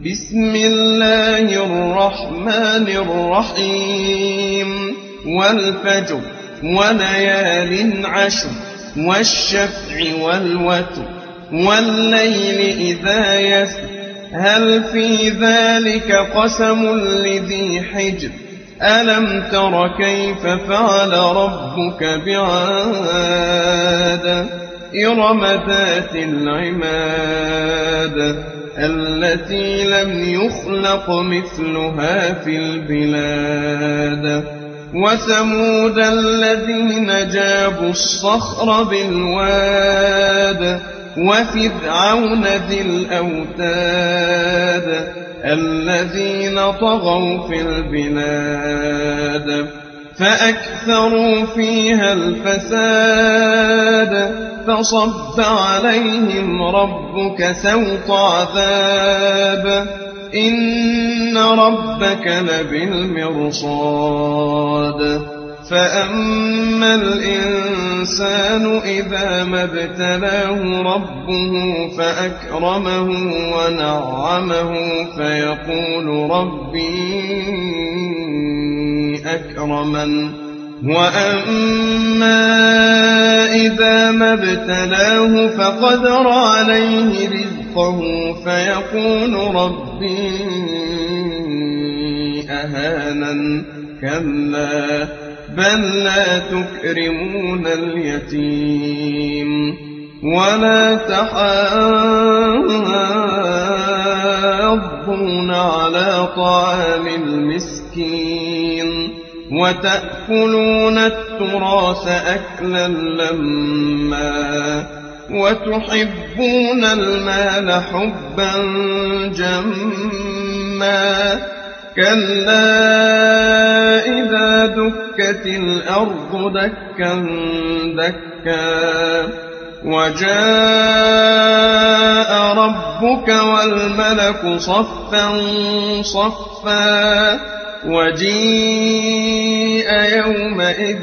بسم الله الرحمن الرحيم والفجر وليال عشر والشفع والوتر والليل إذا يسر هل في ذلك قسم لذي حجر ألم تر كيف فعل ربك بعاد إرم ذات العماد التي لم يخلق مثلها في البلاد وثمود الذين جابوا الصخر بالواد وفرعون ذي الأوتاد الذين طغوا في البلاد فأكثروا فيها الفساد فصب عليهم ربك سوط عذاب إن ربك لبالمرصاد فأما الإنسان إذا ما ابتلاه ربه فأكرمه ونعمه فيقول ربي أكرمن وأما إذا ما ابتلاه فقدر عليه رزقه فيقول ربي أهانن كلا بل لا تكرمون اليتيم ولا تحاضون على طعام المسكين وتأكلون التراث أكلا لما وتحبون المال حبا جما كلا إذا دكت الأرض دكا دكا وجاء ربك والملك صفا صفا وجيء يومئذ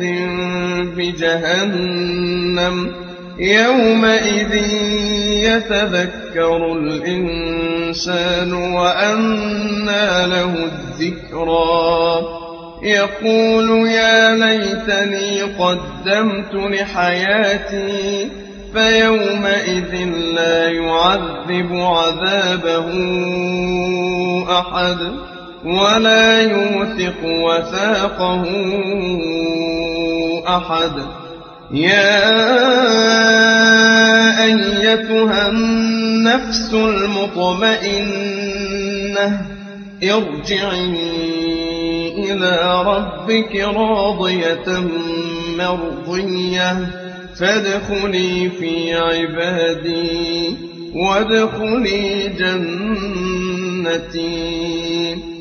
بجهنم يومئذ يتذكر الإنسان وأنى له الذكرى يقول يا ليتني قدمت لحياتي فيومئذ لا يعذب عذابه أحد ولا يوثق وثاقه أحد يا أيتها النفس المطمئنة ارجعي إلى ربك راضية مرضية فادخلي في عبادي وادخلي جنتي